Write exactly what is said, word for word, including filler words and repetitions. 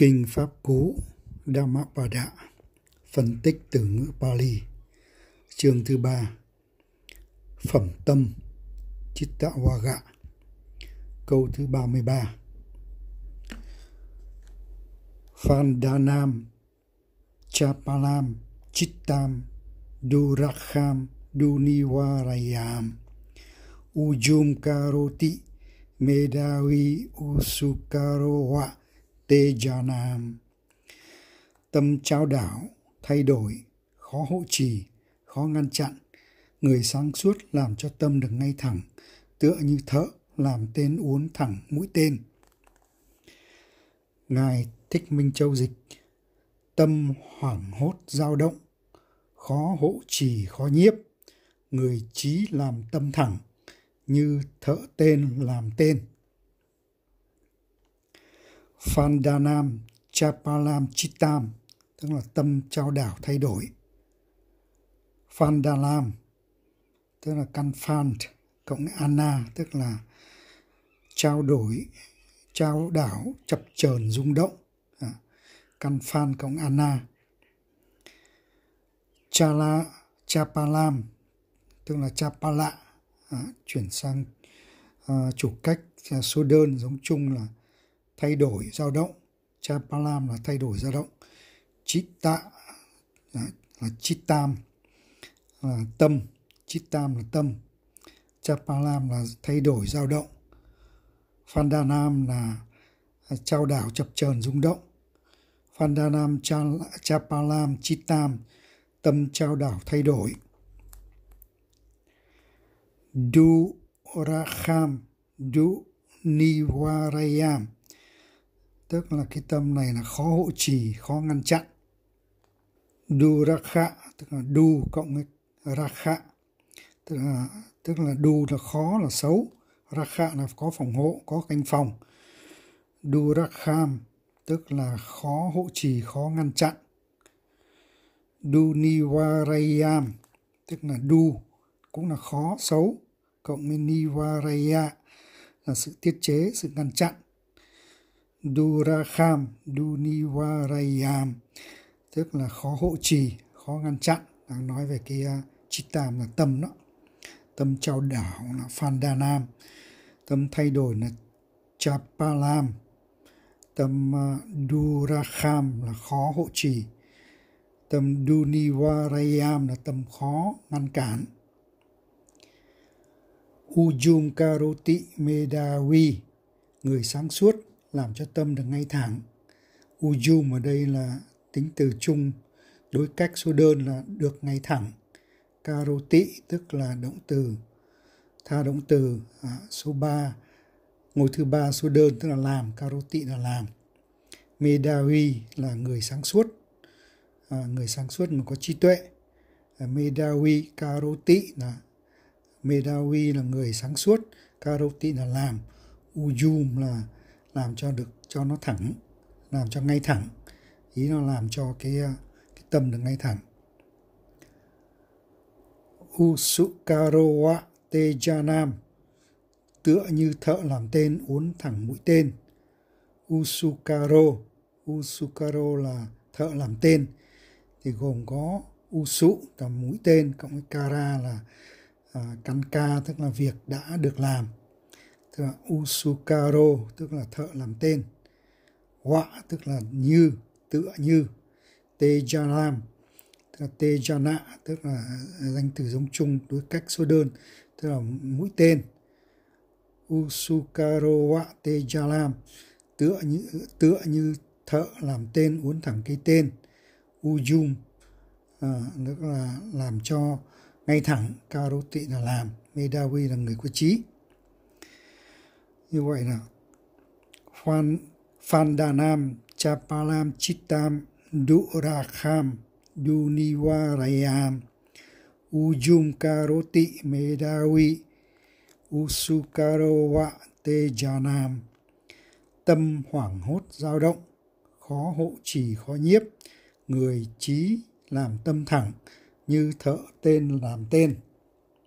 Kinh Pháp Cú Dhammapada, phân tích từ ngữ Pali, chương thứ ba, phẩm tâm Chittavaga, câu thứ ba mươi ba. Phandanam Chapalam Chittam Durakham Dunivarayam Ujum Karoti Medavi Usukarowa Tejanam. Tâm trao đảo, thay đổi, khó hộ trì, khó ngăn chặn. Người sáng suốt làm cho tâm được ngay thẳng, tựa như thợ làm tên uốn thẳng mũi tên. Ngài Thích Minh Châu dịch: tâm hoảng hốt dao động, khó hộ trì khó nhiếp. Người trí làm tâm thẳng, như thợ tên làm tên. Phandanam Chapalam Chittam, tức là tâm trao đảo thay đổi. Phandalam tức là căn phan cộng anna, tức là trao đổi, trao đảo, chập chờn, rung động. À, căn phan cộng anna. Chala Chapalam tức là chapala, à, chuyển sang à, chủ cách à, số đơn giống chung là thay đổi, dao động. Chapalam là thay đổi, dao động. Chitta là, là chittam là tâm. Chittam là tâm. Chapalam là thay đổi, dao động. Phandanam là trao đảo, chập chờn, rung động. Phandanam Chapalam Chittam, tâm trao đảo, thay đổi. Durakham Dunivarayam, tức là cái tâm này là khó hộ trì, khó ngăn chặn. Durakha tức là du cộng với rakha, tức là tức là du là khó, là xấu, rakha là có phòng hộ, có canh phòng. Durakham tức là khó hộ trì, khó ngăn chặn. Dunivarayam tức là du cũng là khó, xấu, cộng với nivaraya là sự tiết chế, sự ngăn chặn. Durakham Dunivarayam tức là khó hộ trì, khó ngăn chặn. Đang nói về cái uh, chittam là tâm đó. Tâm trao đảo là Phandanam. Tâm thay đổi là Chapalam. Tâm uh, Durakham là khó hộ trì. Tâm Dunivarayam là tâm khó ngăn cản. Ujum Karoti Medavi, người sáng suốt làm cho tâm được ngay thẳng. Ujum ở đây là tính từ chung, đối cách số đơn là được ngay thẳng. Karoti tức là động từ, tha động từ, à, số ba, ngôi thứ ba số đơn tức là làm, Karoti là làm. Medavi là người sáng suốt, à, người sáng suốt mà có trí tuệ. À, Medavi Karoti là Medavi là người sáng suốt, Karoti là làm, Ujum là làm cho được, cho nó thẳng, làm cho ngay thẳng. Ý nó làm cho cái, cái tâm được ngay thẳng. Usukarowa Tejanam, tựa như thợ làm tên uốn thẳng mũi tên. Usukaro, Usukaro là thợ làm tên, thì gồm có Usu là mũi tên, cộng với Kara là à, căn ca tức là việc đã được làm. Tức là Usukaro tức là thợ làm tên. Wa tức là như, tựa như. Tejanam tức là Tejana, tức là danh từ giống chung, đối cách số đơn, tức là mũi tên. Usukarowa Tejanam, tựa như tựa như thợ làm tên uốn thẳng cây tên. Ujum à, tức là làm cho ngay thẳng. Karoti là làm. Medavi là người có trí. Như vậy là Phan Phandanam Chapalam Chittam Durakham Dunivarayam Ujum Karoti Medavi Usukarowa Tejanam. Tâm hoảng hốt dao động, khó hộ trì khó nhiếp. Người trí làm tâm thẳng, như thợ tên làm tên.